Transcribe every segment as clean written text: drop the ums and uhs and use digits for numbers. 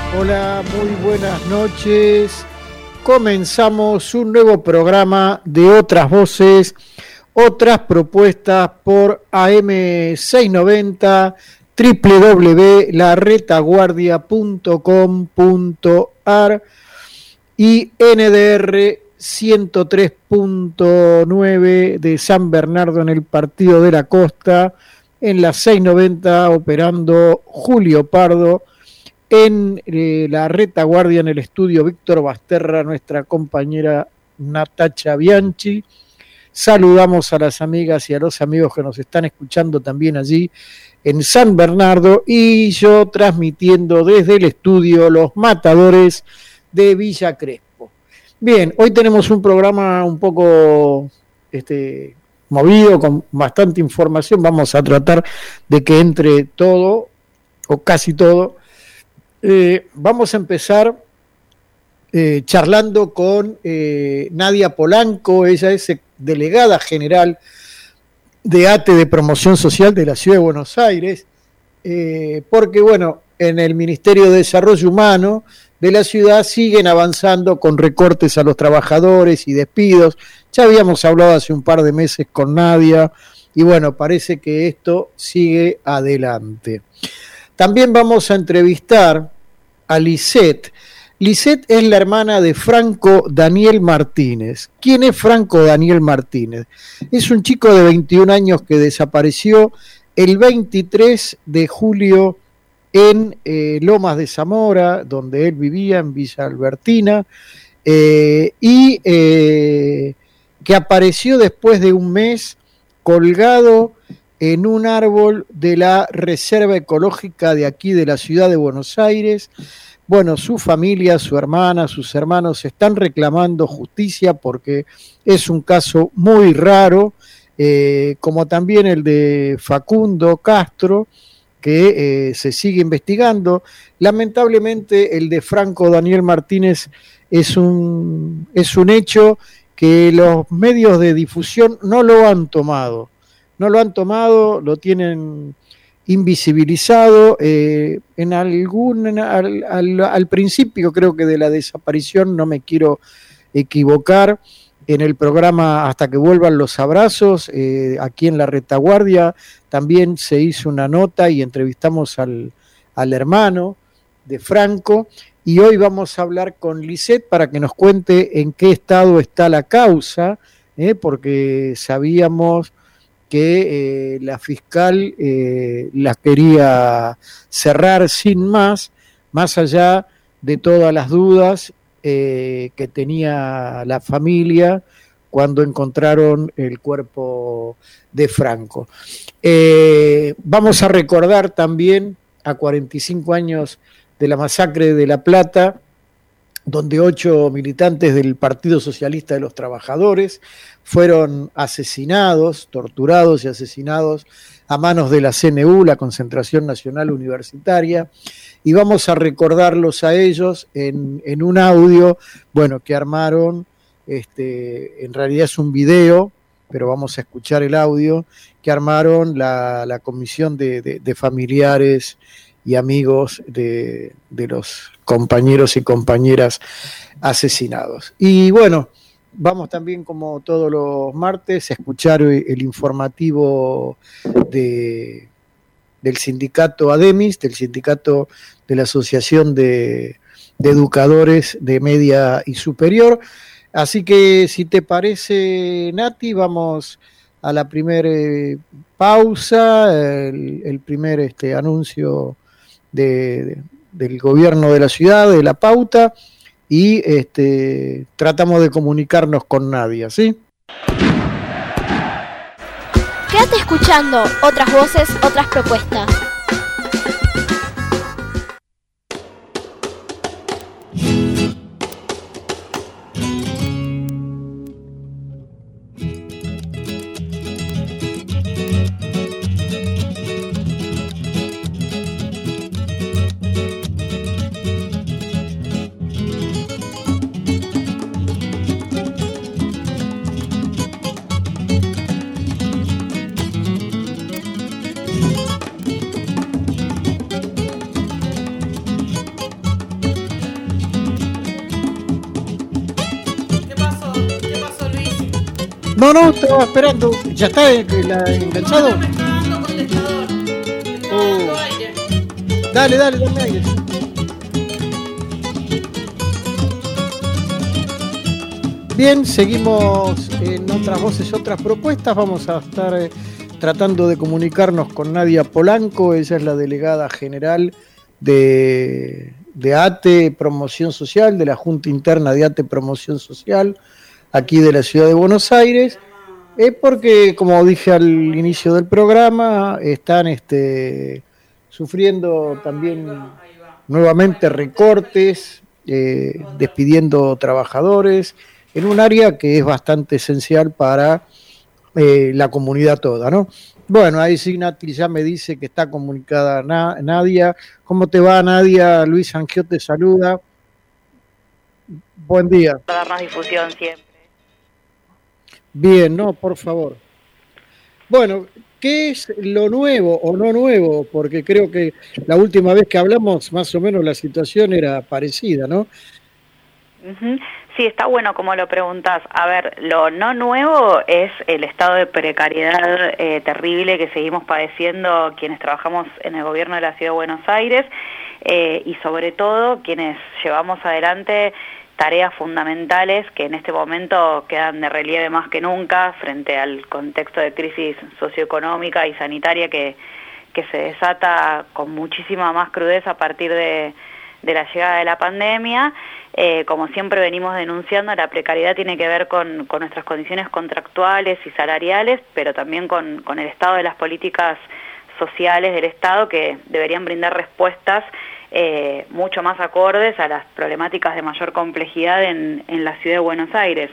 Hola, muy buenas noches. Comenzamos un nuevo programa de Otras Voces, Otras Propuestas por AM690, www.laretaguardia.com.ar y NDR 103.9 de San Bernardo en el Partido de la Costa, en la 690 operando Julio Pardo. En la retaguardia, en el estudio Víctor Basterra, nuestra compañera Natacha Bianchi. Saludamos a las amigas y a los amigos que nos están escuchando también allí en San Bernardo, y yo transmitiendo desde el estudio Los Matadores de Villa Crespo. Bien, hoy tenemos un programa un poco movido, con bastante información. Vamos a tratar de que entre todo, o casi todo. Vamos a empezar charlando con Nadia Polanco. Ella es delegada general de ATE de Promoción Social de la Ciudad de Buenos Aires, porque bueno, en el Ministerio de Desarrollo Humano de la ciudad siguen avanzando con recortes a los trabajadores y despidos. Ya habíamos hablado hace un par de meses con Nadia y bueno, parece que esto sigue adelante. También vamos a entrevistar a Lisette. Lisette es la hermana de Franco Daniel Martínez. ¿Quién es Franco Daniel Martínez? Es un chico de 21 años que desapareció el 23 de julio en Lomas de Zamora, donde él vivía, en Villa Albertina, y que apareció después de un mes colgado en un árbol de la Reserva Ecológica de aquí de la ciudad de Buenos Aires. Bueno, su familia, su hermana, sus hermanos están reclamando justicia porque es un caso muy raro, como también el de Facundo Castro, que se sigue investigando. Lamentablemente el de Franco Daniel Martínez es un hecho que los medios de difusión no lo han tomado, lo tienen invisibilizado. Al principio, creo que de la desaparición, no me quiero equivocar, en el programa Hasta que vuelvan los abrazos, aquí en la retaguardia, también se hizo una nota y entrevistamos al hermano de Franco, y hoy vamos a hablar con Lisette para que nos cuente en qué estado está la causa, porque sabíamos que la fiscal la quería cerrar sin más allá de todas las dudas que tenía la familia cuando encontraron el cuerpo de Franco. Vamos a recordar también a 45 años de la masacre de La Plata, donde 8 militantes del Partido Socialista de los Trabajadores fueron asesinados, torturados y asesinados a manos de la CNU, la Concentración Nacional Universitaria, y vamos a recordarlos a ellos en un audio, bueno, que armaron, en realidad es un video, pero vamos a escuchar el audio, que armaron la comisión de familiares y amigos de los compañeros y compañeras asesinados. Y bueno, vamos también, como todos los martes, a escuchar el informativo del sindicato ADEMIS, del sindicato de la Asociación de Educadores de Media y Superior. Así que, si te parece, Nati, vamos a la primera pausa, el primer anuncio del gobierno de la ciudad, de la pauta, y tratamos de comunicarnos con Nadia, ¿sí? Quédate escuchando Otras Voces, Otras Propuestas. No, estaba esperando. ¿Ya está enganchado? Dale aire. Bien, seguimos en Otras Voces, Otras Propuestas. Vamos a estar tratando de comunicarnos con Nadia Polanco. Ella es la delegada general de ATE Promoción Social, de la Junta Interna de ATE Promoción Social, aquí de la Ciudad de Buenos Aires, porque, como dije al inicio del programa, están sufriendo también nuevamente recortes, despidiendo trabajadores, en un área que es bastante esencial para la comunidad toda, ¿no? Bueno, ahí sí Nati ya me dice que está comunicada Nadia. ¿Cómo te va, Nadia? Luis Angiot te saluda. Buen día. Para darnos difusión siempre. Bien, no, por favor. Bueno, ¿qué es lo nuevo o no nuevo? Porque creo que la última vez que hablamos, más o menos la situación era parecida, ¿no? Sí, está bueno como lo preguntas. A ver, lo no nuevo es el estado de precariedad terrible que seguimos padeciendo quienes trabajamos en el gobierno de la Ciudad de Buenos Aires y sobre todo quienes llevamos adelante tareas fundamentales que en este momento quedan de relieve más que nunca frente al contexto de crisis socioeconómica y sanitaria que se desata con muchísima más crudeza a partir de la llegada de la pandemia. Como siempre venimos denunciando, la precariedad tiene que ver con nuestras condiciones contractuales y salariales, pero también con el estado de las políticas sociales del Estado que deberían brindar respuestas mucho más acordes a las problemáticas de mayor complejidad en la Ciudad de Buenos Aires.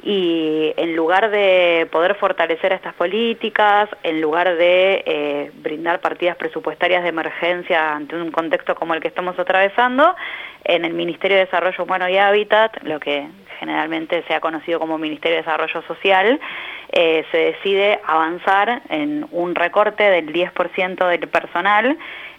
Y en lugar de poder fortalecer estas políticas, en lugar de brindar partidas presupuestarias de emergencia ante un contexto como el que estamos atravesando, en el Ministerio de Desarrollo Humano y Hábitat, lo que generalmente se ha conocido como Ministerio de Desarrollo Social, se decide avanzar en un recorte del 10% del personal,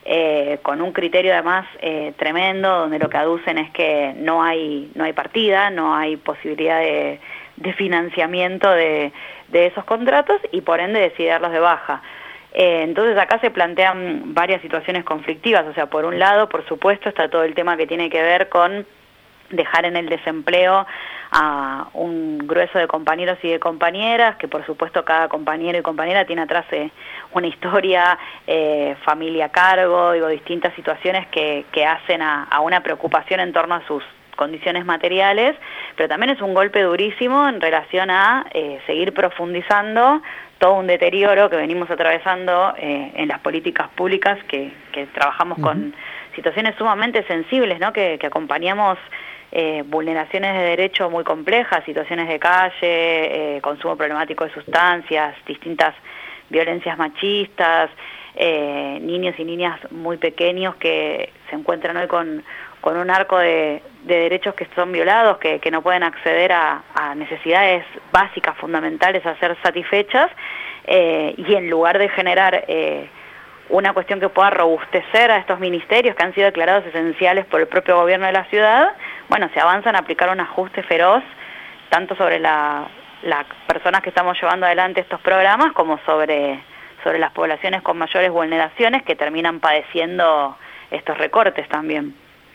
con un criterio además tremendo, donde lo que aducen es que no hay partida, no hay posibilidad de financiamiento de esos contratos y por ende decide darlos de baja. Entonces acá se plantean varias situaciones conflictivas, o sea, por un lado, por supuesto, está todo el tema que tiene que ver con dejar en el desempleo a un grueso de compañeros y de compañeras, que por supuesto cada compañero y compañera tiene atrás una historia, familia a cargo, distintas situaciones que hacen a una preocupación en torno a sus condiciones materiales, pero también es un golpe durísimo en relación a seguir profundizando todo un deterioro que venimos atravesando en las políticas públicas que trabajamos con situaciones sumamente sensibles, ¿no? Que acompañamos vulneraciones de derecho muy complejas, situaciones de calle, consumo problemático de sustancias, distintas violencias machistas, niños y niñas muy pequeños que se encuentran hoy con un arco de derechos que son violados, que no pueden acceder a necesidades básicas, fundamentales a ser satisfechas, y en lugar de generar una cuestión que pueda robustecer a estos ministerios que han sido declarados esenciales por el propio gobierno de la ciudad, bueno, se avanza en aplicar un ajuste feroz, tanto sobre las personas que estamos llevando adelante estos programas, como sobre las poblaciones con mayores vulneraciones que terminan padeciendo estos recortes también.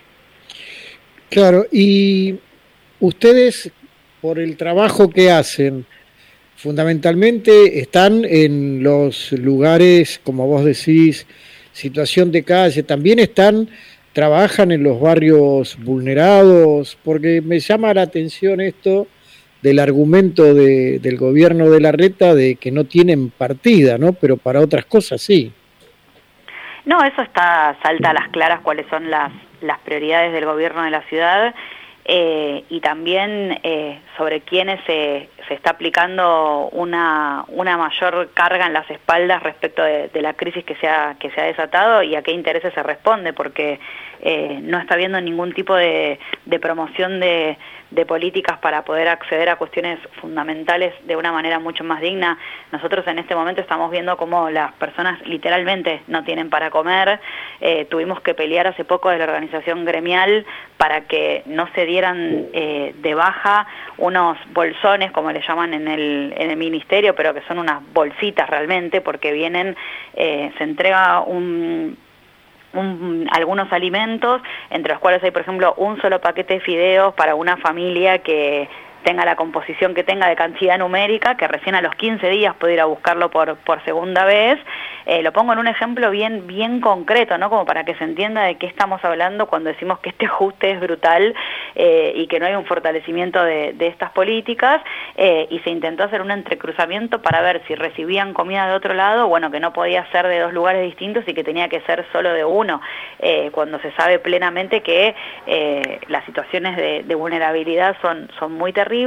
Claro, y ustedes, por el trabajo que hacen, fundamentalmente están en los lugares, como vos decís, situación de calle, también trabajan en los barrios vulnerados, porque me llama la atención esto del argumento del gobierno de Larreta de que no tienen partida, ¿no? Pero para otras cosas sí. No, eso salta a las claras cuáles son las prioridades del gobierno de la ciudad, y también sobre quiénes se está aplicando una mayor carga en las espaldas respecto de la crisis que se ha desatado y a qué intereses se responde, porque no está habiendo ningún tipo de promoción de políticas para poder acceder a cuestiones fundamentales de una manera mucho más digna. Nosotros en este momento estamos viendo cómo las personas literalmente no tienen para comer. Tuvimos que pelear hace poco de la organización gremial para que no se dieran de baja unos bolsones como le llaman en el ministerio, pero que son unas bolsitas realmente, porque vienen, se entrega algunos alimentos, entre los cuales hay, por ejemplo, un solo paquete de fideos para una familia que tenga la composición que tenga de cantidad numérica, que recién a los 15 días puede ir a buscarlo por segunda vez. Lo pongo en un ejemplo bien concreto, ¿no? Como para que se entienda de qué estamos hablando cuando decimos que este ajuste es brutal y que no hay un fortalecimiento de estas políticas, y se intentó hacer un entrecruzamiento para ver si recibían comida de otro lado, bueno, que no podía ser de dos lugares distintos y que tenía que ser solo de uno, cuando se sabe plenamente que las situaciones de vulnerabilidad son muy terribles,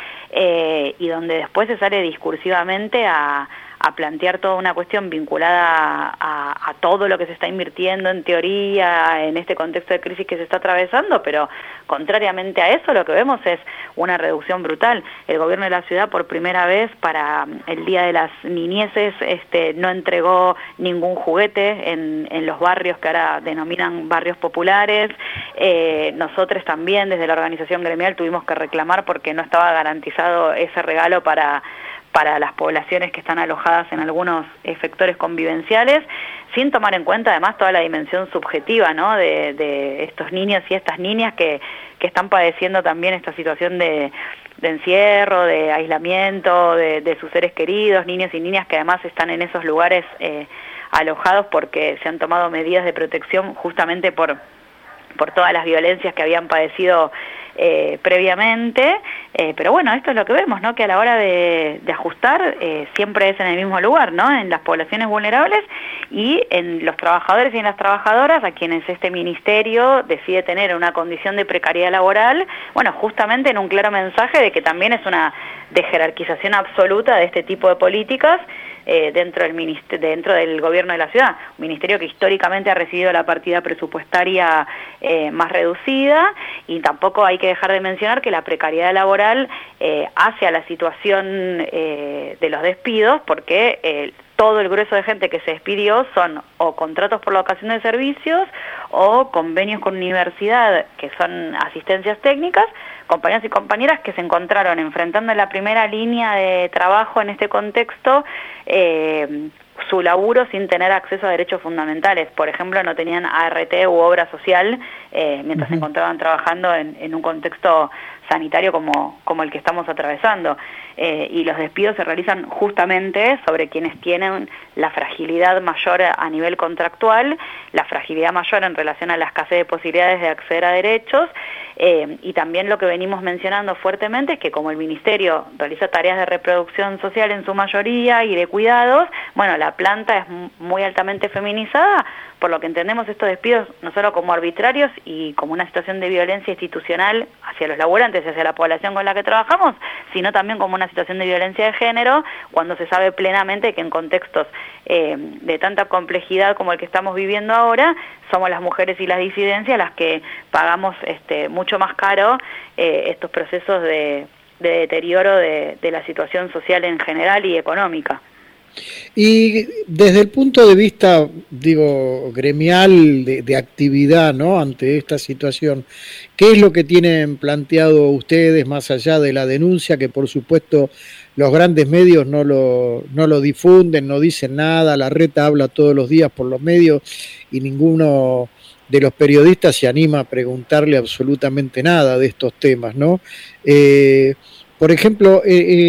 y donde después se sale discursivamente a plantear toda una cuestión vinculada a todo lo que se está invirtiendo en teoría en este contexto de crisis que se está atravesando, pero contrariamente a eso lo que vemos es una reducción brutal. El gobierno de la ciudad por primera vez para el Día de las Niñeces no entregó ningún juguete en los barrios que ahora denominan barrios populares. Nosotros también desde la organización gremial tuvimos que reclamar porque no estaba garantizado ese regalo para las poblaciones que están alojadas en algunos sectores convivenciales, sin tomar en cuenta además toda la dimensión subjetiva, ¿no? de estos niños y estas niñas que están padeciendo también esta situación de encierro, de aislamiento, de sus seres queridos, niños y niñas que además están en esos lugares alojados porque se han tomado medidas de protección justamente por todas las violencias que habían padecido previamente, pero bueno, esto es lo que vemos, ¿no? Que a la hora de ajustar siempre es en el mismo lugar, ¿no? En las poblaciones vulnerables y en los trabajadores y en las trabajadoras a quienes este ministerio decide tener una condición de precariedad laboral, bueno, justamente en un claro mensaje de que también es una desjerarquización absoluta de este tipo de políticas dentro del gobierno de la ciudad, un ministerio que históricamente ha recibido la partida presupuestaria más reducida, y tampoco hay que dejar de mencionar que la precariedad laboral hace a la situación de los despidos, porque todo el grueso de gente que se despidió son o contratos por la ocasión de servicios o convenios con universidad que son asistencias técnicas, compañeros y compañeras que se encontraron enfrentando en la primera línea de trabajo en este contexto su laburo sin tener acceso a derechos fundamentales. Por ejemplo, no tenían ART u obra social mientras se encontraban trabajando en un contexto sanitario como el que estamos atravesando. Y los despidos se realizan justamente sobre quienes tienen la fragilidad mayor a nivel contractual, la fragilidad mayor en relación a la escasez de posibilidades de acceder a derechos, y también lo que venimos mencionando fuertemente es que como el Ministerio realiza tareas de reproducción social en su mayoría y de cuidados, bueno, la planta es muy altamente feminizada, por lo que entendemos estos despidos no solo como arbitrarios y como una situación de violencia institucional hacia los laburantes y hacia la población con la que trabajamos, sino también como una situación de violencia de género, cuando se sabe plenamente que en contextos de tanta complejidad como el que estamos viviendo ahora, somos las mujeres y las disidencias las que pagamos mucho más caro estos procesos de deterioro de la situación social en general y económica. Y desde el punto de vista, digo, gremial de actividad, ¿no? Ante esta situación, ¿qué es lo que tienen planteado ustedes más allá de la denuncia, que por supuesto los grandes medios no lo difunden, no dicen nada, la Reta habla todos los días por los medios y ninguno de los periodistas se anima a preguntarle absolutamente nada de estos temas, ¿no? Por ejemplo,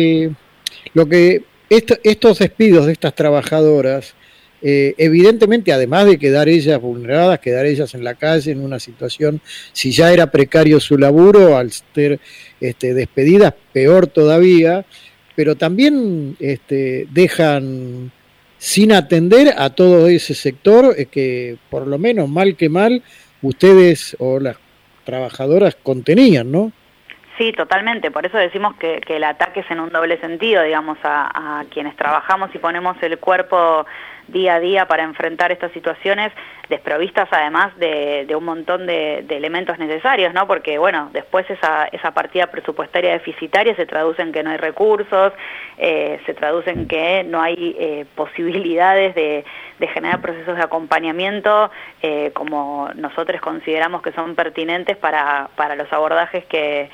lo que estos despidos de estas trabajadoras, evidentemente, además de quedar ellas vulneradas, quedar ellas en la calle en una situación, si ya era precario su laburo, al ser despedidas, peor todavía, pero también dejan sin atender a todo ese sector que, por lo menos mal que mal, ustedes o las trabajadoras contenían, ¿no? Sí, totalmente. Por eso decimos que el ataque es en un doble sentido, digamos, a quienes trabajamos y ponemos el cuerpo día a día para enfrentar estas situaciones, desprovistas además de un montón de elementos necesarios, ¿no? Porque, bueno, después esa partida presupuestaria deficitaria se traduce en que no hay recursos, se traduce en que no hay posibilidades de generar procesos de acompañamiento como nosotros consideramos que son pertinentes para los abordajes que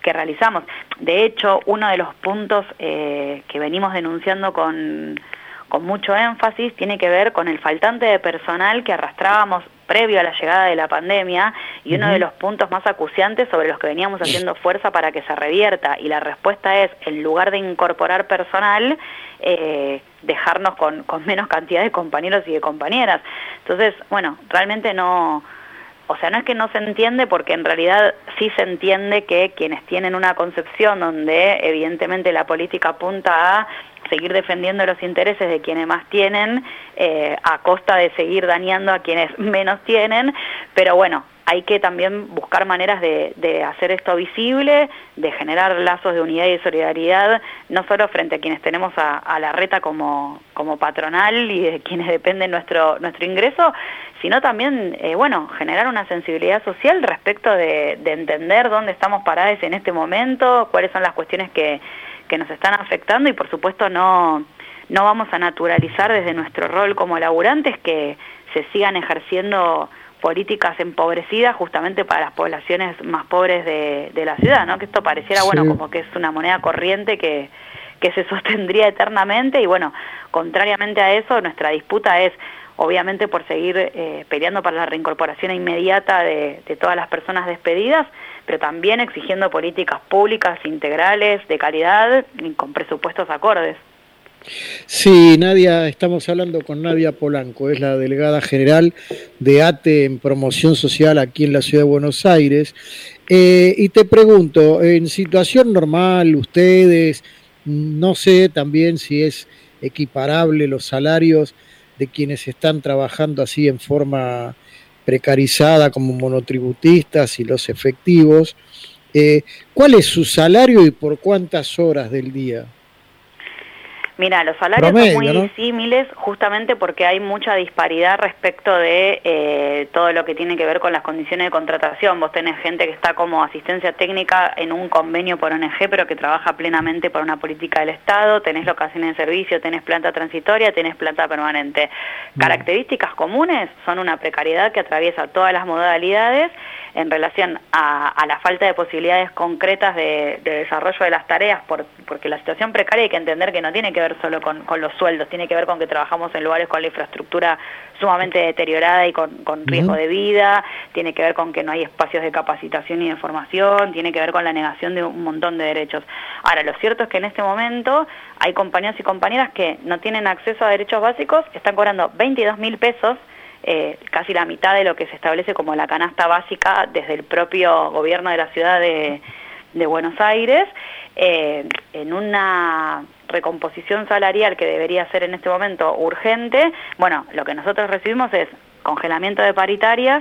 que realizamos. De hecho, uno de los puntos que venimos denunciando con mucho énfasis tiene que ver con el faltante de personal que arrastrábamos previo a la llegada de la pandemia, y uno de los puntos más acuciantes sobre los que veníamos haciendo fuerza para que se revierta, y la respuesta es, en lugar de incorporar personal, dejarnos con menos cantidad de compañeros y de compañeras. Entonces, bueno, realmente no es que no se entiende, porque en realidad sí se entiende que quienes tienen una concepción donde evidentemente la política apunta a seguir defendiendo los intereses de quienes más tienen, a costa de seguir dañando a quienes menos tienen, pero bueno, hay que también buscar maneras de hacer esto visible, de generar lazos de unidad y de solidaridad, no solo frente a quienes tenemos a la reta como patronal y de quienes depende nuestro ingreso, sino también, generar una sensibilidad social respecto de entender dónde estamos parados en este momento, cuáles son las cuestiones que nos están afectando, y por supuesto no vamos a naturalizar desde nuestro rol como laburantes que se sigan ejerciendo políticas empobrecidas justamente para las poblaciones más pobres de la ciudad, ¿no? Que esto pareciera, sí, como que es una moneda corriente que se sostendría eternamente, y bueno, contrariamente a eso, nuestra disputa es obviamente por seguir peleando para la reincorporación inmediata de todas las personas despedidas, pero también exigiendo políticas públicas integrales, de calidad y con presupuestos acordes. Sí, Nadia, estamos hablando con Nadia Polanco, es la delegada general de ATE en promoción social aquí en la ciudad de Buenos Aires. Y te pregunto, en situación normal, ustedes, no sé también si es equiparable los salarios de quienes están trabajando así en forma precarizada como monotributistas y los efectivos. ¿Cuál es su salario y por cuántas horas del día? Mira, los salarios promedio, son muy ¿no? disímiles justamente porque hay mucha disparidad respecto de todo lo que tiene que ver con las condiciones de contratación. Vos tenés gente que está como asistencia técnica en un convenio por ONG, pero que trabaja plenamente por una política del Estado, tenés locaciones de servicio, tenés planta transitoria, tenés planta permanente. Características comunes son una precariedad que atraviesa todas las modalidades en relación a la falta de posibilidades concretas de desarrollo de las tareas, porque la situación precaria hay que entender que no tiene que ver solo con los sueldos, tiene que ver con que trabajamos en lugares con la infraestructura sumamente deteriorada y con riesgo de vida, tiene que ver con que no hay espacios de capacitación y de formación, tiene que ver con la negación de un montón de derechos. Ahora, lo cierto es que en este momento hay compañeros y compañeras que no tienen acceso a derechos básicos, están cobrando 22.000 pesos, casi la mitad de lo que se establece como la canasta básica desde el propio gobierno de la ciudad de Buenos Aires, en una recomposición salarial que debería ser en este momento urgente. Bueno, lo que nosotros recibimos es congelamiento de paritarias,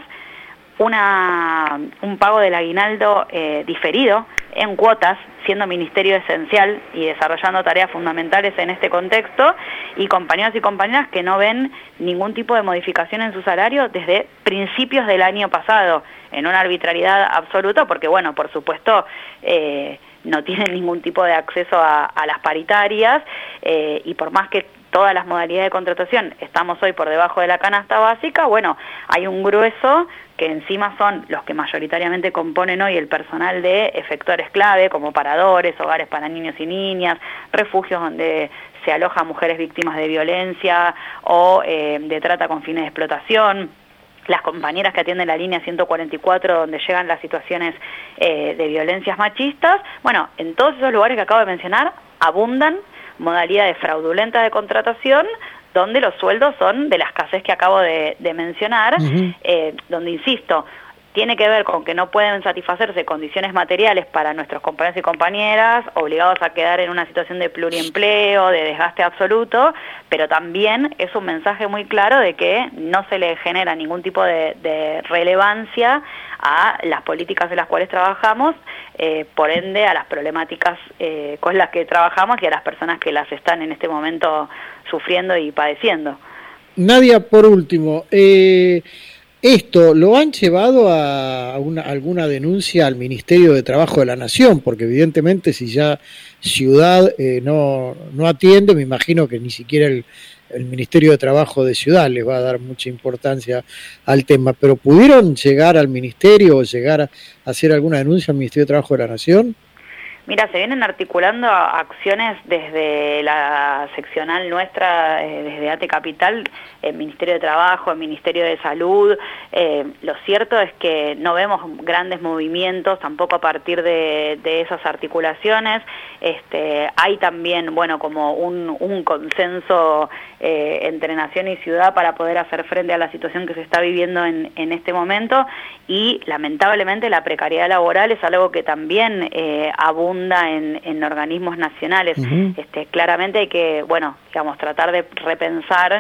un pago del aguinaldo diferido en cuotas, siendo ministerio esencial y desarrollando tareas fundamentales en este contexto, y compañeros y compañeras que no ven ningún tipo de modificación en su salario desde principios del año pasado, en una arbitrariedad absoluta, porque bueno, por supuesto, no tienen ningún tipo de acceso a las paritarias, y por más que todas las modalidades de contratación estamos hoy por debajo de la canasta básica, bueno, hay un grueso que encima son los que mayoritariamente componen hoy el personal de efectores clave, como paradores, hogares para niños y niñas, refugios donde se alojan mujeres víctimas de violencia o de trata con fines de explotación, las compañeras que atienden la línea 144 donde llegan las situaciones de violencias machistas. Bueno, en todos esos lugares que acabo de mencionar abundan modalidades fraudulentas de contratación, donde los sueldos son de la escasez que acabo de mencionar, donde, insisto, tiene que ver con que no pueden satisfacerse condiciones materiales para nuestros compañeros y compañeras, obligados a quedar en una situación de pluriempleo, de desgaste absoluto, pero también es un mensaje muy claro de que no se le genera ningún tipo de relevancia a las políticas en las cuales trabajamos, por ende a las problemáticas con las que trabajamos y a las personas que las están en este momento sufriendo y padeciendo. Nadia, por último, ¿esto lo han llevado a alguna denuncia al Ministerio de Trabajo de la Nación? Porque evidentemente si ya Ciudad no atiende, me imagino que ni siquiera el Ministerio de Trabajo de Ciudad les va a dar mucha importancia al tema. ¿Pero pudieron llegar al Ministerio o llegar a hacer alguna denuncia al Ministerio de Trabajo de la Nación? Mira, se vienen articulando acciones desde la seccional nuestra, desde ATE Capital, el Ministerio de Trabajo, el Ministerio de Salud. Lo cierto es que no vemos grandes movimientos tampoco a partir de esas articulaciones. Hay también, bueno, como un consenso entre nación y ciudad para poder hacer frente a la situación que se está viviendo en este momento, y lamentablemente la precariedad laboral es algo que también abunda en organismos nacionales. Claramente hay que, bueno, digamos, tratar de repensar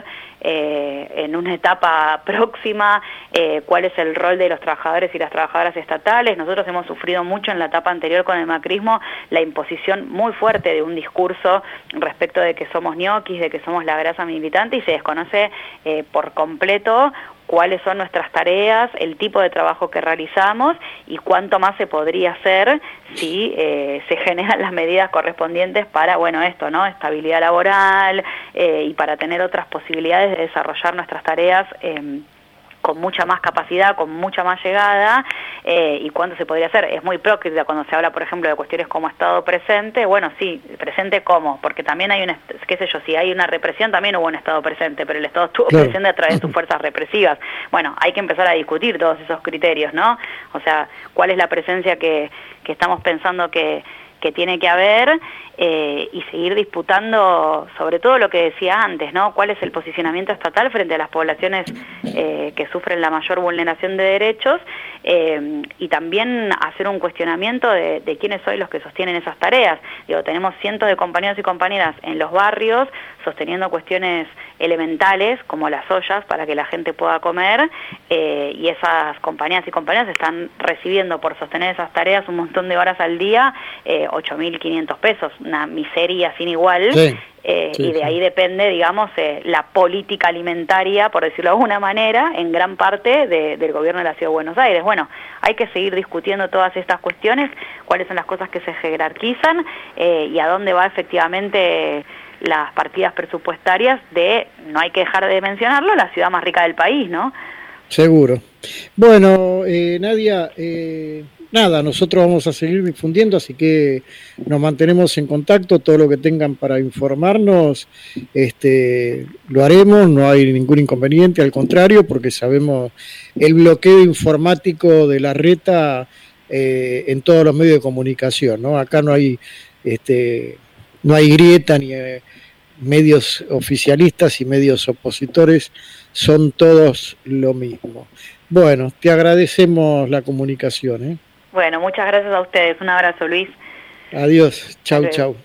en una etapa próxima cuál es el rol de los trabajadores y las trabajadoras estatales. Nosotros hemos sufrido mucho en la etapa anterior con el macrismo la imposición muy fuerte de un discurso respecto de que somos ñoquis, de que somos la grasa militante, y se desconoce por completo cuáles son nuestras tareas, el tipo de trabajo que realizamos y cuánto más se podría hacer si se generan las medidas correspondientes para, bueno, esto, ¿no? Estabilidad laboral y para tener otras posibilidades de desarrollar nuestras tareas con mucha más capacidad, con mucha más llegada, y cuánto se podría hacer. Es muy hipócrita cuando se habla, por ejemplo, de cuestiones como Estado presente. Bueno, sí, presente ¿cómo? Porque también hay qué sé yo, si hay una represión también hubo un Estado presente, pero el Estado estuvo presente a través de sus fuerzas represivas. Bueno, hay que empezar a discutir todos esos criterios, ¿no? O sea, ¿cuál es la presencia que estamos pensando que tiene que haber, y seguir disputando sobre todo lo que decía antes, ¿no? ¿Cuál es el posicionamiento estatal frente a las poblaciones que sufren la mayor vulneración de derechos? Y también hacer un cuestionamiento de quiénes son los que sostienen esas tareas. Digo, tenemos cientos de compañeros y compañeras en los barrios sosteniendo cuestiones elementales como las ollas para que la gente pueda comer, y esas compañeras y compañeras están recibiendo por sostener esas tareas un montón de horas al día, 8.500 pesos, una miseria sin igual. Sí. Y de ahí depende, digamos, la política alimentaria, por decirlo de alguna manera, en gran parte del gobierno de la Ciudad de Buenos Aires. Bueno, hay que seguir discutiendo todas estas cuestiones, cuáles son las cosas que se jerarquizan, y a dónde va efectivamente las partidas presupuestarias de, no hay que dejar de mencionarlo, la ciudad más rica del país, ¿no? Seguro. Bueno, Nadia, nada, nosotros vamos a seguir difundiendo, así que nos mantenemos en contacto. Todo lo que tengan para informarnos, lo haremos, no hay ningún inconveniente, al contrario, porque sabemos el bloqueo informático de la reta en todos los medios de comunicación, ¿no? Acá no hay no hay grieta ni medios oficialistas y medios opositores, son todos lo mismo. Bueno, te agradecemos la comunicación, Bueno, muchas gracias a ustedes. Un abrazo, Luis. Adiós. Chau, chau.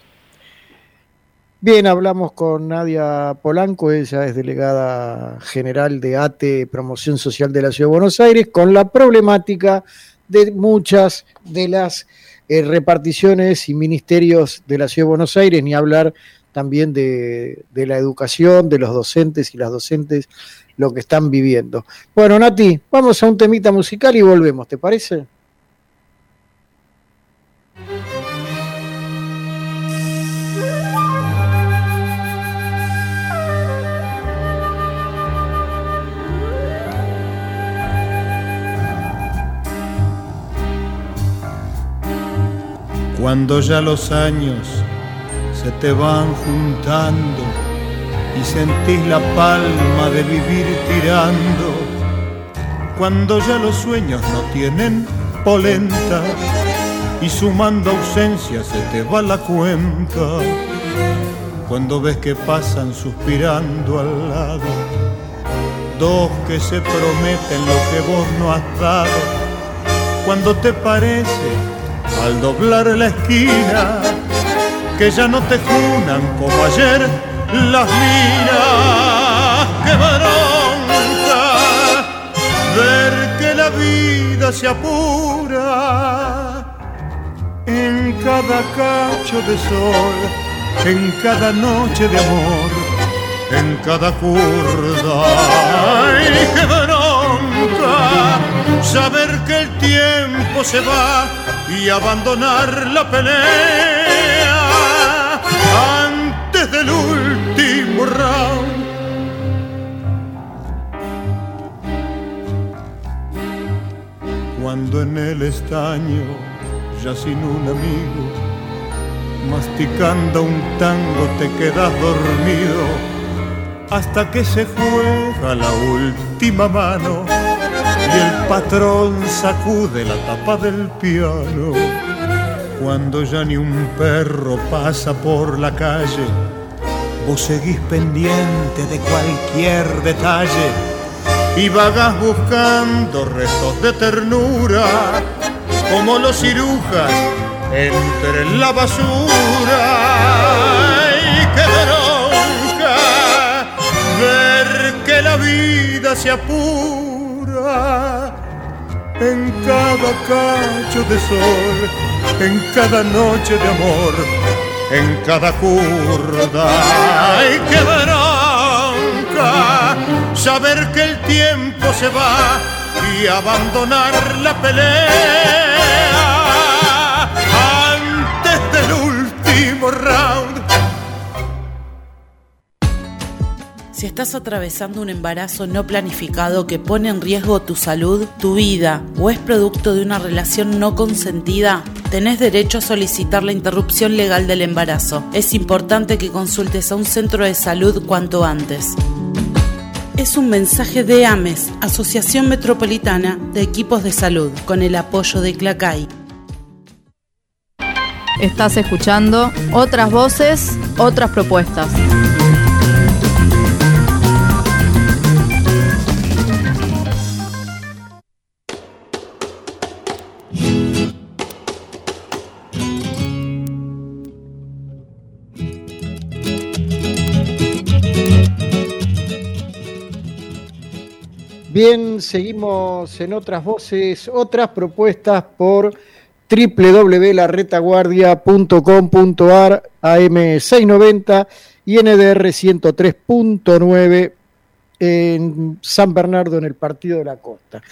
Bien, hablamos con Nadia Polanco, ella es delegada general de ATE, Promoción Social de la Ciudad de Buenos Aires, con la problemática de muchas de las reparticiones y ministerios de la Ciudad de Buenos Aires, ni hablar también de la educación, de los docentes y las docentes, lo que están viviendo. Bueno, Nati, vamos a un temita musical y volvemos, ¿te parece? Cuando ya los años se te van juntando y sentís la palma de vivir tirando, cuando ya los sueños no tienen polenta y sumando ausencias se te va la cuenta, cuando ves que pasan suspirando al lado dos que se prometen lo que vos no has dado, cuando te parece al doblar la esquina que ya no te junan como ayer las minas. ¡Qué bronca ver que la vida se apura en cada cacho de sol, en cada noche de amor, en cada curda! ¡Ay, qué bronca saber que el tiempo se va y abandonar la pelea antes del último round! Cuando en el estaño, ya sin un amigo, masticando un tango te quedas dormido hasta que se juega la última mano y el patrón sacude la tapa del piano. Cuando ya ni un perro pasa por la calle, vos seguís pendiente de cualquier detalle y vagás buscando restos de ternura, como los cirujas entre la basura. ¡Ay, qué bronca! Ver que la vida se apura en cada cacho de sol, en cada noche de amor, en cada curda. ¡Ay, qué bronca! Saber que el tiempo se va y abandonar la pelea antes del último round. Si estás atravesando un embarazo no planificado que pone en riesgo tu salud, tu vida o es producto de una relación no consentida, tenés derecho a solicitar la interrupción legal del embarazo. Es importante que consultes a un centro de salud cuanto antes. Es un mensaje de AMES, Asociación Metropolitana de Equipos de Salud, con el apoyo de CLACAI. Estás escuchando Otras Voces, Otras Propuestas. Bien, seguimos en Otras Voces, Otras Propuestas por www.laretaguardia.com.ar, AM690 y NDR 103.9 en San Bernardo, en el Partido de la Costa.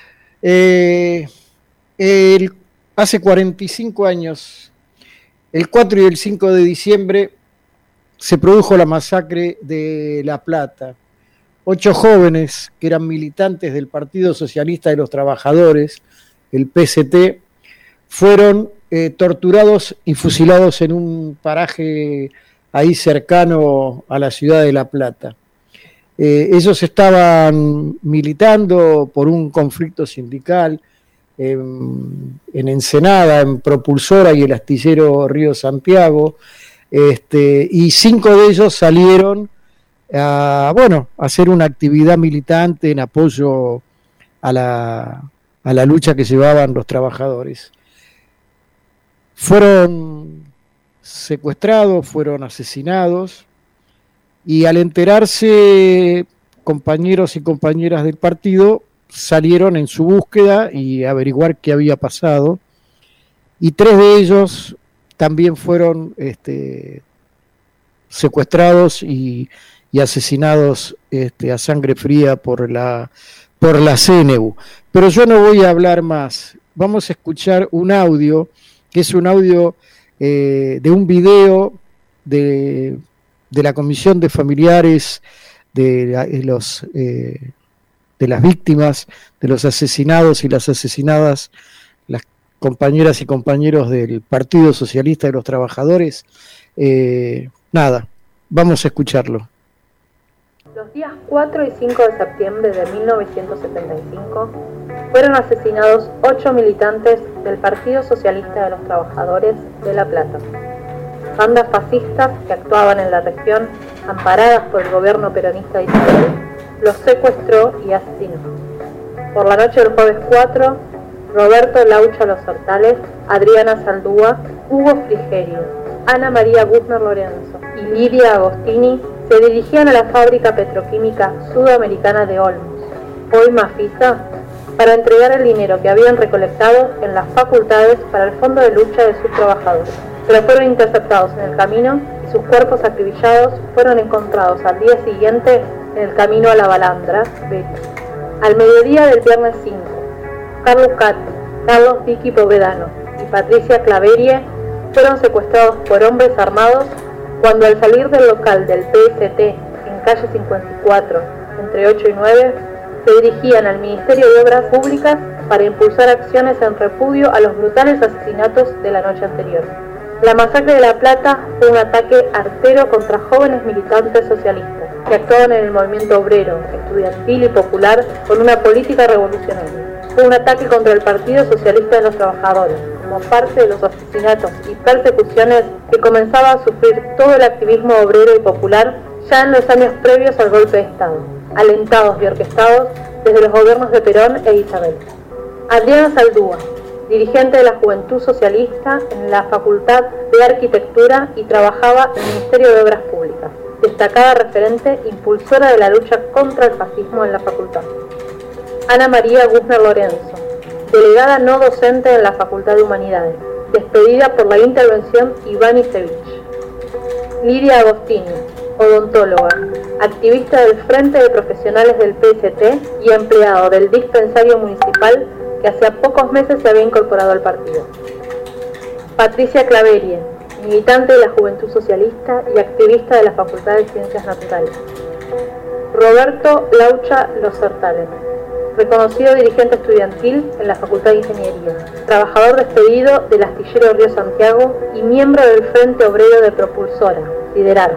Hace 45 años, el 4 y el 5 de diciembre, se produjo la masacre de La Plata. 8 jóvenes que eran militantes del Partido Socialista de los Trabajadores, el PST, fueron torturados y fusilados en un paraje ahí cercano a la ciudad de La Plata. Ellos estaban militando por un conflicto sindical en Ensenada, en Propulsora y el astillero Río Santiago, y 5 de ellos salieron a hacer una actividad militante en apoyo a la lucha que llevaban los trabajadores. Fueron secuestrados, fueron asesinados, y al enterarse, compañeros y compañeras del partido salieron en su búsqueda y averiguar qué había pasado, y 3 de ellos también fueron secuestrados y asesinados a sangre fría por la CNU. Pero yo no voy a hablar más. Vamos a escuchar un audio, que es un audio de un video de la Comisión de Familiares de las víctimas, de los asesinados y las asesinadas, las compañeras y compañeros del Partido Socialista de los Trabajadores. Vamos a escucharlo. Los días 4 y 5 de septiembre de 1975 fueron asesinados 8 militantes del Partido Socialista de los Trabajadores de La Plata. Bandas fascistas que actuaban en la región, amparadas por el gobierno peronista de Isabel, los secuestró y asesinó. Por la noche del jueves 4, Roberto Laucha Los Hortales, Adriana Saldúa, Hugo Frigerio, Ana María Guzmán Lorenzo y Lidia Agostini se dirigían a la fábrica petroquímica sudamericana de Olmos, hoy Mafisa, para entregar el dinero que habían recolectado en las facultades para el Fondo de Lucha de sus trabajadores. Pero fueron interceptados en el camino y sus cuerpos acribillados fueron encontrados al día siguiente en el camino a la Balandra, Beto. Al mediodía del viernes 5, Carlos Cati, Carlos Vicky Povedano y Patricia Claverie fueron secuestrados por hombres armados cuando al salir del local del PST en calle 54, entre 8 y 9, se dirigían al Ministerio de Obras Públicas para impulsar acciones en repudio a los brutales asesinatos de la noche anterior. La masacre de La Plata fue un ataque artero contra jóvenes militantes socialistas que actuaban en el movimiento obrero, estudiantil y popular con una política revolucionaria. Fue un ataque contra el Partido Socialista de los Trabajadores, como parte de los asesinatos y persecuciones que comenzaba a sufrir todo el activismo obrero y popular ya en los años previos al golpe de Estado, alentados y orquestados desde los gobiernos de Perón e Isabel. Adriana Zaldúa, dirigente de la Juventud Socialista en la Facultad de Arquitectura y trabajaba en el Ministerio de Obras Públicas, destacada referente impulsora de la lucha contra el fascismo en la facultad. Ana María Guzner Lorenzo, delegada no docente en la Facultad de Humanidades, despedida por la intervención Iván Isevich. Lidia Agostini, odontóloga, activista del Frente de Profesionales del PST y empleado del dispensario municipal que hacía pocos meses se había incorporado al partido. Patricia Claverie, militante de la Juventud Socialista y activista de la Facultad de Ciencias Naturales. Roberto Laucha Losertalen, reconocido dirigente estudiantil en la Facultad de Ingeniería, trabajador despedido del astillero Río Santiago y miembro del Frente Obrero de Propulsora, Liderar.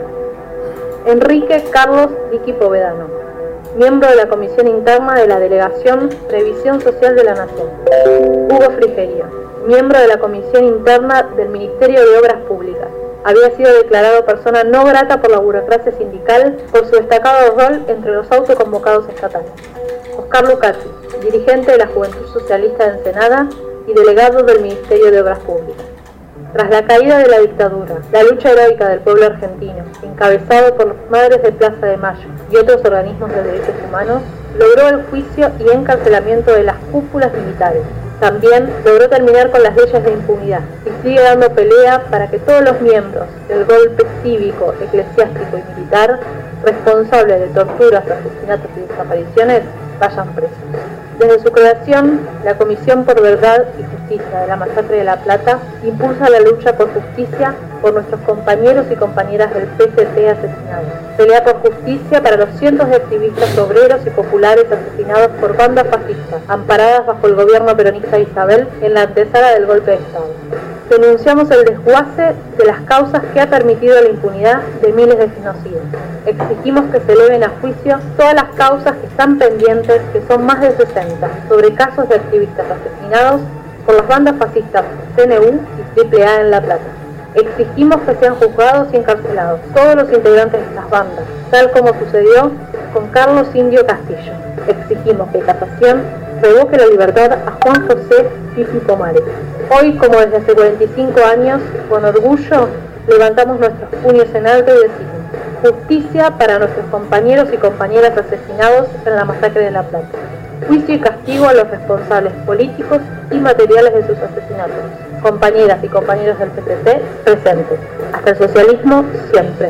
Enrique Carlos Vicky Povedano, miembro de la Comisión Interna de la Delegación Previsión Social de la Nación. Hugo Frigerio, miembro de la Comisión Interna del Ministerio de Obras Públicas. Había sido declarado persona no grata por la burocracia sindical por su destacado rol entre los autoconvocados estatales. Oscar Lucati, dirigente de la Juventud Socialista de Ensenada y delegado del Ministerio de Obras Públicas. Tras la caída de la dictadura, la lucha heroica del pueblo argentino, encabezado por las Madres de Plaza de Mayo y otros organismos de derechos humanos, logró el juicio y encarcelamiento de las cúpulas militares. También logró terminar con las leyes de impunidad y sigue dando pelea para que todos los miembros del golpe cívico, eclesiástico y militar responsables de torturas, asesinatos y desapariciones vayan presos. Desde su creación, la Comisión por Verdad y Justicia de la Masacre de La Plata impulsa la lucha por justicia por nuestros compañeros y compañeras del PST asesinados. Pelea por justicia para los cientos de activistas obreros y populares asesinados por bandas fascistas, amparadas bajo el gobierno peronista de Isabel en la antesala del golpe de Estado. Denunciamos el desguace de las causas que ha permitido la impunidad de miles de genocidios. Exigimos que se eleven a juicio todas las causas que están pendientes, que son más de 60, sobre casos de activistas asesinados por las bandas fascistas CNU y AAA en La Plata. Exigimos que sean juzgados y encarcelados todos los integrantes de estas bandas, tal como sucedió con Carlos Indio Castillo. Exigimos que Casación revoque la libertad a Juan José Fifi Pomares. Hoy, como desde hace 45 años, con orgullo, levantamos nuestros puños en alto y decimos: justicia para nuestros compañeros y compañeras asesinados en la masacre de La Plata. Juicio y castigo a los responsables políticos y materiales de sus asesinatos. Compañeras y compañeros del PST presentes. Hasta el socialismo siempre.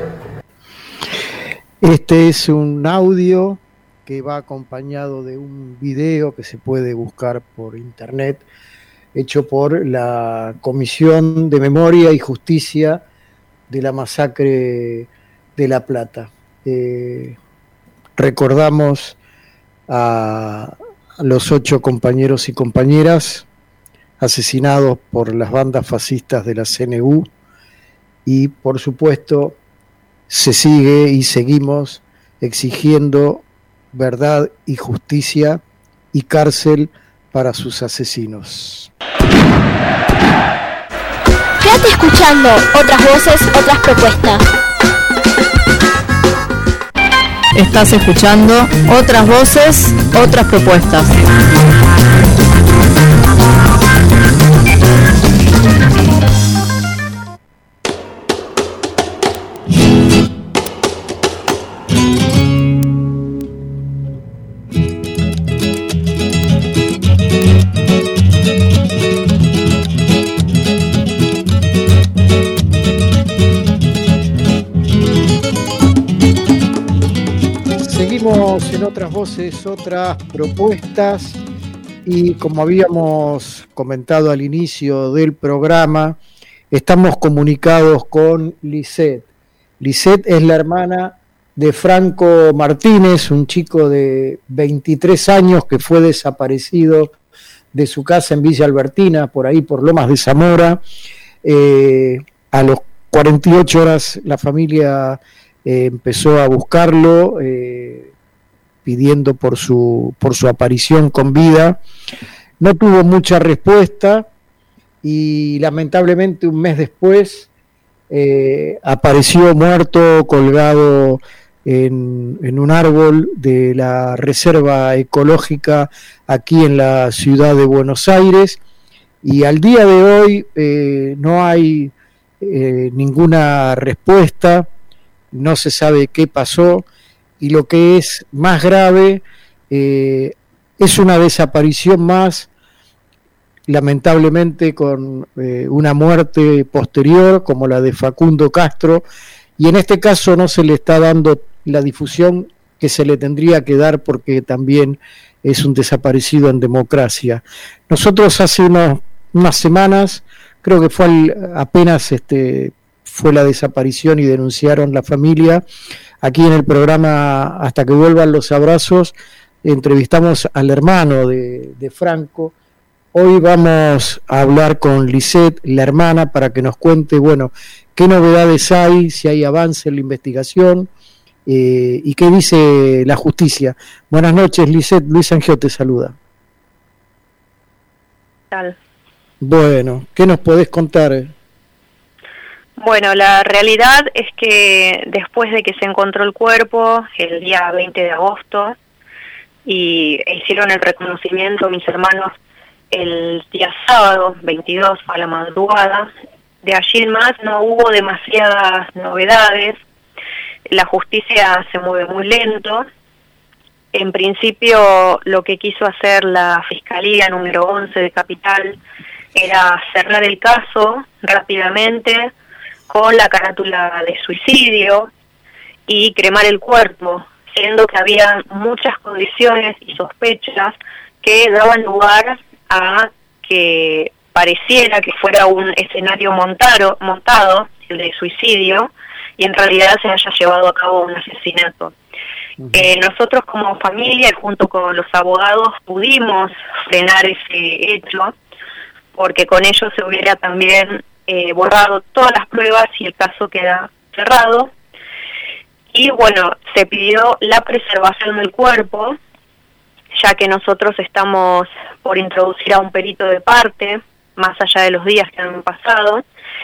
Este es un audio que va acompañado de un video que se puede buscar por internet, hecho por la Comisión de Memoria y Justicia de la Masacre de La Plata. Recordamos a los 8 compañeros y compañeras asesinados por las bandas fascistas de la CNU y, por supuesto, se sigue y seguimos exigiendo verdad y justicia y cárcel para sus asesinos. Quédate escuchando otras voces, otras propuestas. Estás escuchando otras voces, otras propuestas. En otras voces, otras propuestas, y como habíamos comentado al inicio del programa, estamos comunicados con Lisette. Lisette es la hermana de Franco Martínez, un chico de 23 años que fue desaparecido de su casa en Villa Albertina, por ahí por Lomas de Zamora, A los 48 horas la familia empezó a buscarlo, pidiendo por su aparición con vida. No tuvo mucha respuesta y lamentablemente un mes después apareció muerto, colgado en un árbol de la reserva ecológica aquí en la ciudad de Buenos Aires, y al día de hoy no hay ninguna respuesta, no se sabe qué pasó, y lo que es más grave, es una desaparición más, lamentablemente con una muerte posterior como la de Facundo Castro, y en este caso no se le está dando la difusión que se le tendría que dar, porque también es un desaparecido en democracia. Nosotros hace unas semanas, creo que fue apenas fue la desaparición y denunciaron la familia, aquí en el programa Hasta que vuelvan los abrazos entrevistamos al hermano de Franco. Hoy vamos a hablar con Lisette, la hermana, para que nos cuente, bueno, qué novedades hay, si hay avance en la investigación, y qué dice la justicia. Buenas noches, Lisette. Luis Angio te saluda. ¿Qué tal? Bueno, ¿qué nos podés contar? Bueno, la realidad es que después de que se encontró el cuerpo, el día 20 de agosto, y hicieron el reconocimiento mis hermanos el día sábado 22 a la madrugada, de allí en más no hubo demasiadas novedades. La justicia se mueve muy lento. En principio lo que quiso hacer la Fiscalía número 11 de Capital era cerrar el caso rápidamente con la carátula de suicidio y cremar el cuerpo, siendo que había muchas condiciones y sospechas que daban lugar a que pareciera que fuera un escenario montado, el de suicidio, y en realidad se haya llevado a cabo un asesinato. Nosotros como familia, junto con los abogados, pudimos frenar ese hecho, porque con ello se hubiera también borrado todas las pruebas y el caso queda cerrado. Y bueno, se pidió la preservación del cuerpo, ya que nosotros estamos por introducir a un perito de parte, más allá de los días que han pasado,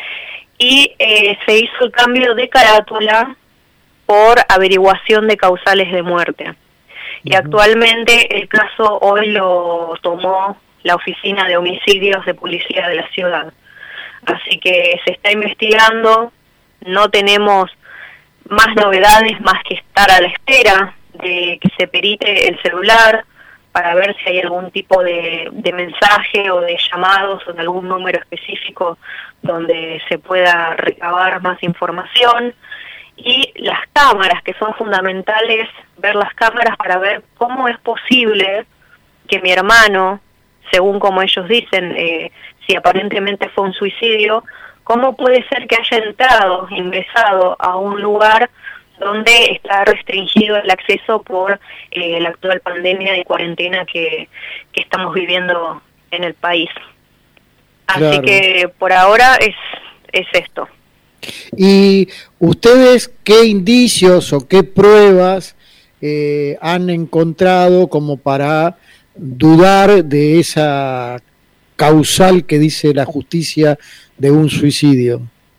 y se hizo el cambio de carátula por averiguación de causales de muerte. Y actualmente el caso hoy lo tomó la Oficina de Homicidios de Policía de la ciudad. Así que se está investigando, no tenemos más novedades más que estar a la espera de que se perite el celular para ver si hay algún tipo de mensaje o de llamados o de algún número específico donde se pueda recabar más información, y las cámaras, que son fundamentales, ver las cámaras para ver cómo es posible que mi hermano, según como ellos dicen, si aparentemente fue un suicidio, cómo puede ser que haya ingresado a un lugar donde está restringido el acceso por la actual pandemia y cuarentena que estamos viviendo en el país. Así Claro. que por ahora es esto. ¿Y ustedes qué indicios o qué pruebas han encontrado como para dudar de esa causal que dice la justicia de un suicidio?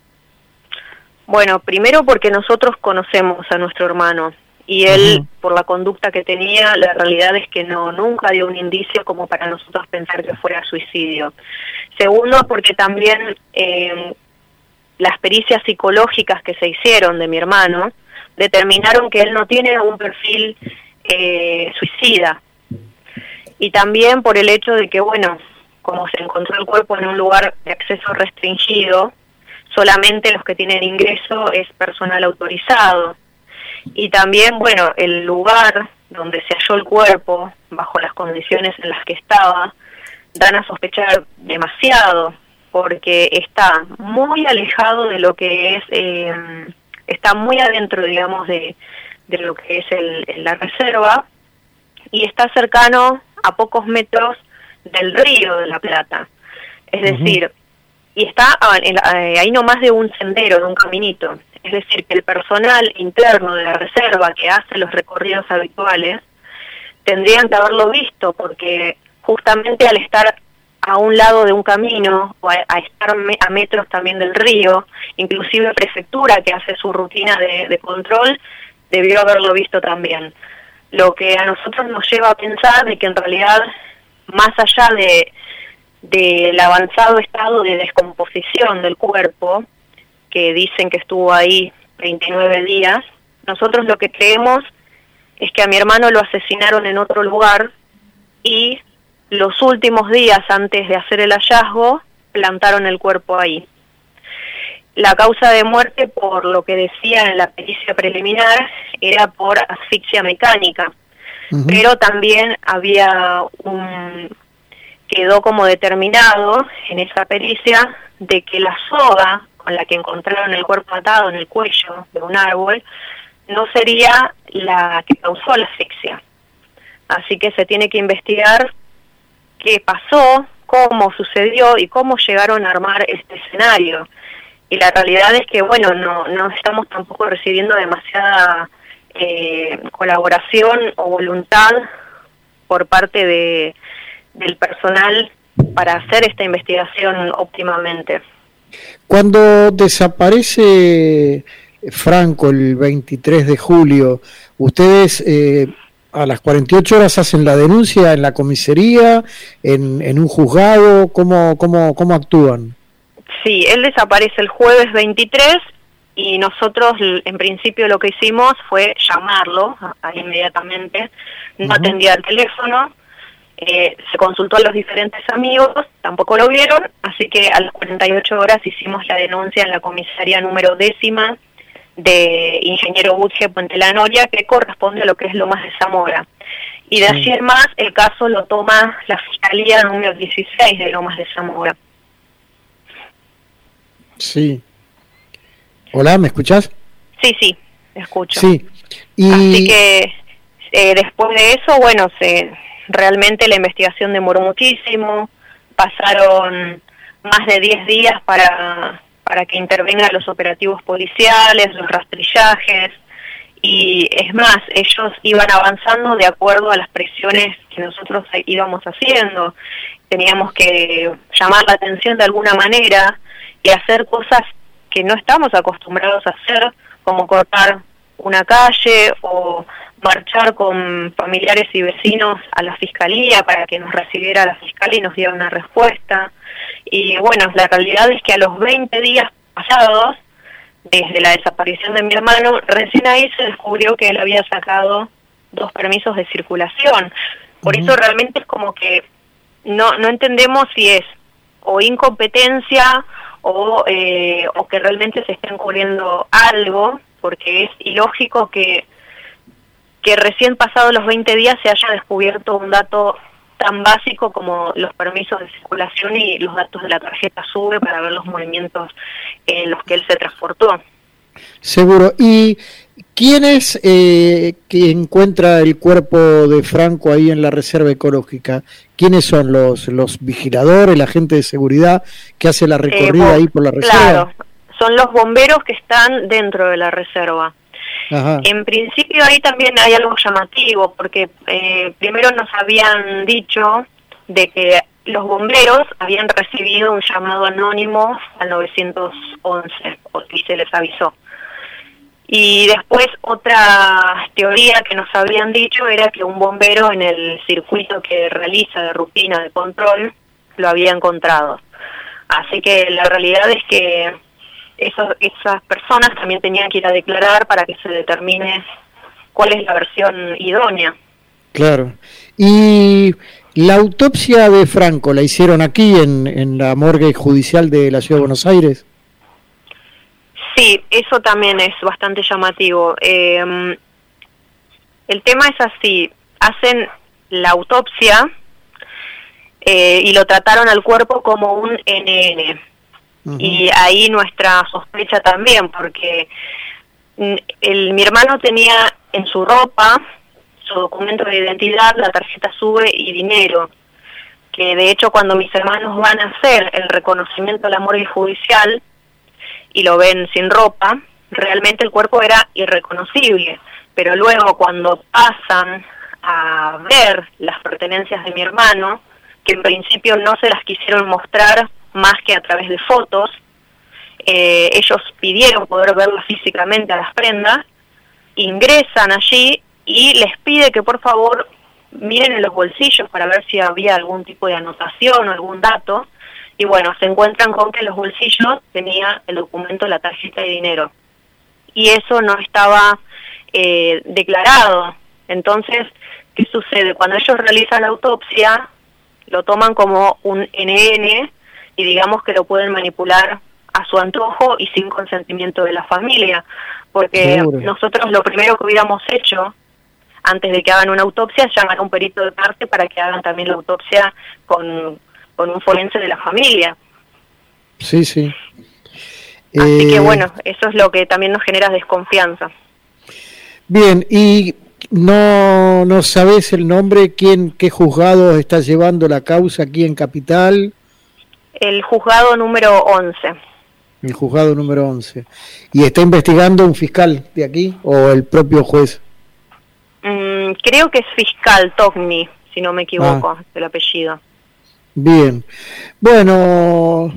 Bueno, primero porque nosotros conocemos a nuestro hermano y él, por la conducta que tenía, la realidad es que nunca dio un indicio como para nosotros pensar que fuera suicidio. Segundo, porque también las pericias psicológicas que se hicieron de mi hermano determinaron que él no tiene un perfil suicida. Y también por el hecho de que, bueno, como se encontró el cuerpo en un lugar de acceso restringido, solamente los que tienen ingreso es personal autorizado. Y también, bueno, el lugar donde se halló el cuerpo, bajo las condiciones en las que estaba, dan a sospechar demasiado, porque está muy alejado de lo que es, está muy adentro, digamos, de lo que es la reserva, y está cercano a pocos metros del río de la Plata. Es decir, y está ahí nomás de un sendero, de un caminito. Es decir, que el personal interno de la reserva que hace los recorridos habituales tendrían que haberlo visto, porque justamente al estar a un lado de un camino o a estar a metros también del río, inclusive prefectura que hace su rutina de control, debió haberlo visto también. Lo que a nosotros nos lleva a pensar de que en realidad, más allá del avanzado estado de descomposición del cuerpo, que dicen que estuvo ahí 29 días, nosotros lo que creemos es que a mi hermano lo asesinaron en otro lugar y los últimos días antes de hacer el hallazgo plantaron el cuerpo ahí. La causa de muerte, por lo que decía en la pericia preliminar, era por asfixia mecánica, pero también quedó como determinado en esa pericia de que la soga con la que encontraron el cuerpo atado en el cuello de un árbol no sería la que causó la asfixia. Así que se tiene que investigar qué pasó, cómo sucedió y cómo llegaron a armar este escenario. Y la realidad es que, bueno, no estamos tampoco recibiendo demasiada colaboración o voluntad por parte del personal para hacer esta investigación óptimamente. Cuando desaparece Franco el 23 de julio, ustedes a las 48 horas hacen la denuncia en la comisaría, en un juzgado, ¿cómo actúan? Sí, él desaparece el jueves 23 y nosotros en principio lo que hicimos fue llamarlo inmediatamente, no atendía el teléfono. Se consultó a los diferentes amigos, tampoco lo vieron, así que a las 48 horas hicimos la denuncia en la comisaría número 10 de Ingeniero Budge Puente La Noria, que corresponde a lo que es Lomas de Zamora. Y de allí en más, el caso lo toma la Fiscalía número 16 de Lomas de Zamora. Sí. Hola, ¿me escuchás? Sí, escucho. Sí. Así que después de eso, bueno, realmente la investigación demoró muchísimo, pasaron más de 10 días para que intervengan los operativos policiales, los rastrillajes, y es más, ellos iban avanzando de acuerdo a las presiones que nosotros íbamos haciendo. Teníamos que llamar la atención de alguna manera y hacer cosas que no estamos acostumbrados a hacer, como cortar una calle o marchar con familiares y vecinos a la fiscalía para que nos recibiera la fiscal y nos diera una respuesta. Y bueno, la realidad es que a los 20 días pasados, desde la desaparición de mi hermano, recién ahí se descubrió que él había sacado 2 permisos de circulación. Por eso realmente es como que no entendemos si es o incompetencia o que realmente se está encubriendo algo, porque es ilógico que recién pasados los 20 días se haya descubierto un dato tan básico como los permisos de circulación y los datos de la tarjeta SUBE para ver los movimientos en los que él se transportó. Seguro. ¿Y quién es que encuentra el cuerpo de Franco ahí en la reserva ecológica? ¿Quiénes son los vigiladores, la gente de seguridad que hace la recorrida ahí por la reserva? Claro, son los bomberos que están dentro de la reserva. Ajá. En principio ahí también hay algo llamativo, porque primero nos habían dicho de que los bomberos habían recibido un llamado anónimo al 911, y se les avisó. Y después otra teoría que nos habían dicho era que un bombero en el circuito que realiza de rutina de control lo había encontrado. Así que la realidad es que esas personas también tenían que ir a declarar para que se determine cuál es la versión idónea. Claro. ¿Y la autopsia de Franco la hicieron aquí en la morgue judicial de la Ciudad de Buenos Aires? Sí, eso también es bastante llamativo. El tema es así, hacen la autopsia y lo trataron al cuerpo como un NN. Y ahí nuestra sospecha también, porque mi hermano tenía en su ropa, su documento de identidad, la tarjeta SUBE y dinero. que de hecho cuando mis hermanos van a hacer el reconocimiento a la morgue judicial y lo ven sin ropa, realmente el cuerpo era irreconocible, pero luego cuando pasan a ver las pertenencias de mi hermano, que en principio no se las quisieron mostrar más que a través de fotos, ellos pidieron poder verlas físicamente a las prendas, ingresan allí y les pide que por favor miren en los bolsillos para ver si había algún tipo de anotación o algún dato, y bueno, se encuentran con que en los bolsillos tenía el documento, la tarjeta de dinero, y eso no estaba declarado. Entonces, ¿qué sucede? Cuando ellos realizan la autopsia, lo toman como un NN y digamos que lo pueden manipular a su antojo y sin consentimiento de la familia, porque nosotros lo primero que hubiéramos hecho antes de que hagan una autopsia es llamar a un perito de parte para que hagan también la autopsia con un forense de la familia. Sí, sí. Así que bueno, eso es lo que también nos genera desconfianza. Bien, y no sabés el nombre, qué juzgado está llevando la causa aquí en Capital. El juzgado número 11. El juzgado número 11. ¿Y está investigando un fiscal de aquí o el propio juez? Creo que es fiscal Togni, si no me equivoco, el apellido. Bien. Bueno,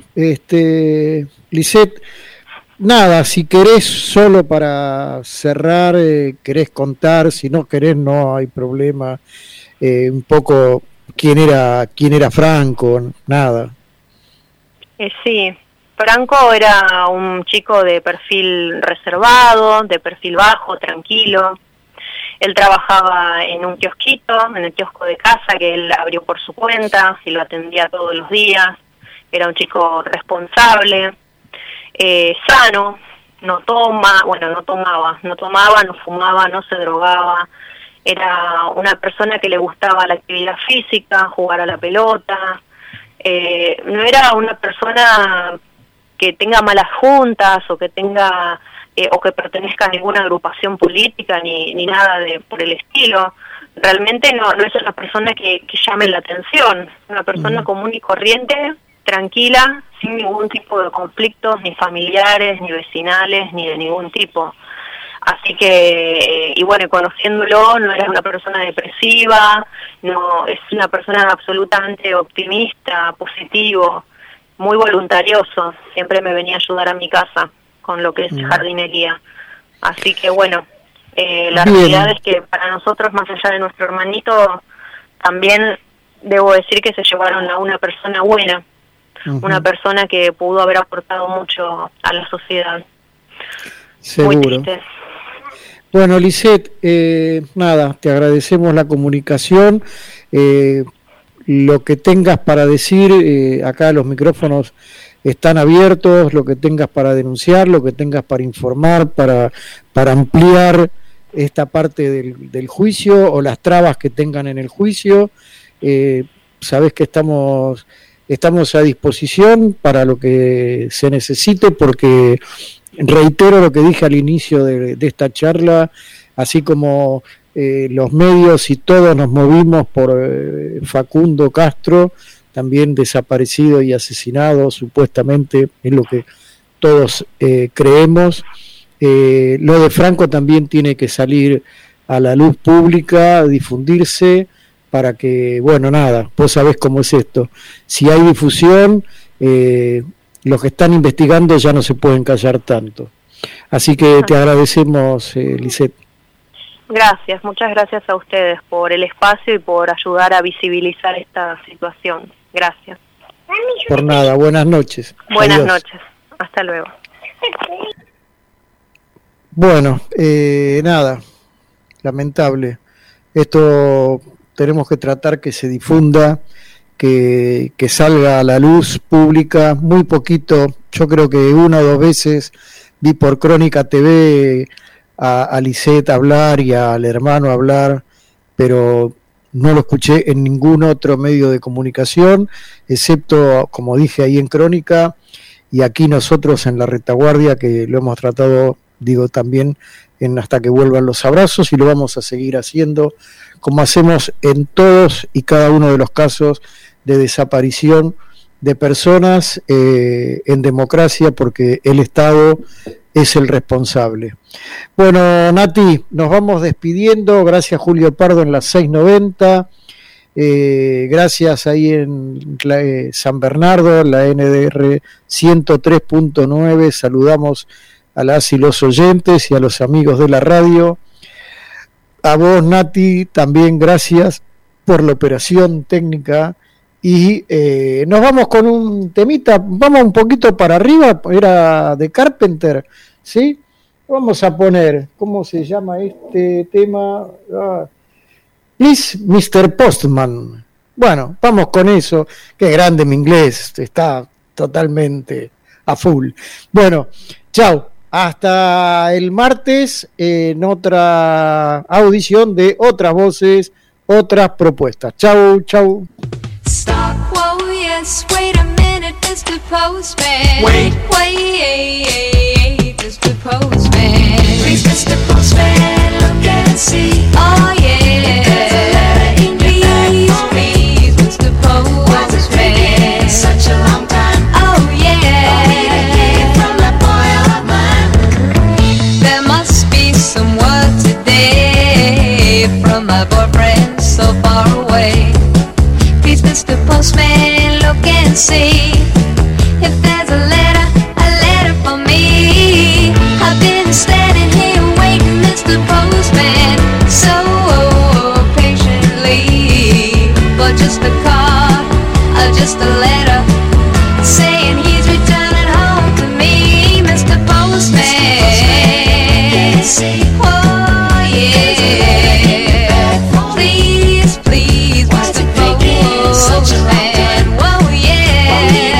Lisette, nada, si querés, solo para cerrar, querés contar, si no querés no hay problema, un poco quién era Franco, nada. Sí, Franco era un chico de perfil reservado, de perfil bajo, tranquilo. Él trabajaba en un kiosquito, en el kiosco de casa que él abrió por su cuenta y lo atendía todos los días. Era un chico responsable, sano, no tomaba, no fumaba, no se drogaba. Era una persona que le gustaba la actividad física, jugar a la pelota. No era una persona que tenga malas juntas o que tenga o que pertenezca a ninguna agrupación política ni nada por el estilo. Realmente no es una persona que llame la atención, una persona común y corriente, tranquila, sin ningún tipo de conflictos, ni familiares, ni vecinales, ni de ningún tipo. Así que, y bueno, conociéndolo, no era una persona depresiva, no es una persona absolutamente optimista, positivo, muy voluntarioso, siempre me venía a ayudar a mi casa con lo que es jardinería. Así que bueno, la realidad es que para nosotros, más allá de nuestro hermanito, también debo decir que se llevaron a una persona buena, una persona que pudo haber aportado mucho a la sociedad. Seguro. Muy triste. Bueno, Lisette, nada, te agradecemos la comunicación. Lo que tengas para decir, acá los micrófonos están abiertos, lo que tengas para denunciar, lo que tengas para informar, para ampliar esta parte del juicio o las trabas que tengan en el juicio. Sabés que estamos a disposición para lo que se necesite, porque reitero lo que dije al inicio de esta charla, así como los medios y todos nos movimos por Facundo Castro, también desaparecido y asesinado, supuestamente, es lo que todos creemos. Lo de Franco también tiene que salir a la luz pública, difundirse, para que, bueno, nada, vos sabés cómo es esto. Si hay difusión, los que están investigando ya no se pueden callar tanto. Así que te agradecemos, Lisette. Gracias, muchas gracias a ustedes por el espacio y por ayudar a visibilizar esta situación. Gracias. Por nada, buenas noches. Buenas noches, hasta luego. Bueno, nada, lamentable. Esto tenemos que tratar que se difunda, que salga a la luz pública, muy poquito. Yo creo que 1 o 2 veces vi por Crónica TV a Lisette hablar y al hermano hablar, pero no lo escuché en ningún otro medio de comunicación, excepto, como dije ahí en Crónica, y aquí nosotros en La Retaguardia, que lo hemos tratado, digo, también en Hasta que vuelvan los abrazos, y lo vamos a seguir haciendo, como hacemos en todos y cada uno de los casos de desaparición de personas en democracia, porque el Estado es el responsable. Bueno, Nati, nos vamos despidiendo. Gracias, Julio Pardo, en las 6:90. Gracias ahí en San Bernardo, la NDR 103.9. Saludamos a las y los oyentes y a los amigos de la radio. A vos, Nati, también gracias por la operación técnica. Y nos vamos con un temita, vamos un poquito para arriba, era de Carpenter, ¿sí? Vamos a poner, ¿cómo se llama este tema? Please, Mr. Postman. Bueno, vamos con eso. Qué grande mi inglés, está totalmente a full. Bueno, chao. Hasta el martes en otra audición de Otras Voces, Otras Propuestas. Chau, chau. Stop, whoa, yes, wait a minute, Mr. Postman. Wait, Mr. Postman. Please, Mr. Postman, look and see. Oh, yeah. There's a letter in your bag for me, Mr. Postman. It's been such a long time. Oh, yeah. For me to hear from that boy of mine. There must be some word today from my boyfriend so far away. Please, Mr. Postman, look and see if there's a letter for me. I've been standing here waiting, Mr. Postman, so patiently for just a card or just a letter saying he's returning home to me, Mr. Postman. Oh, yeah. Please, please, Mr. Postman. Whoa, yeah.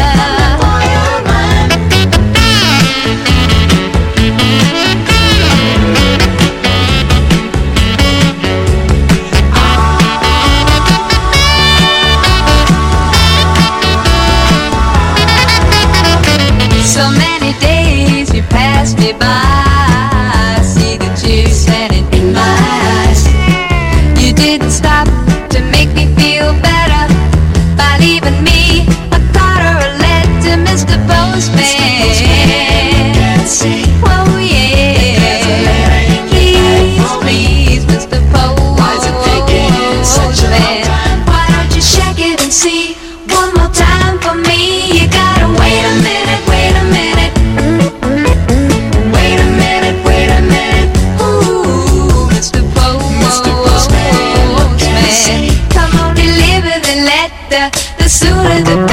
So many days you passed me by. I see the tears standing in my eyes. You didn't stop to make me feel better by leaving me a card or a letter, Mr. Postman. Oh, yeah. Please, Mr. Postman. Why don't you check it and see one more time for me? You gotta wait a minute, wait a minute. Wait a minute, wait a minute. Ooh, Mr. Postman. Come on, deliver the letter. The sooner the better.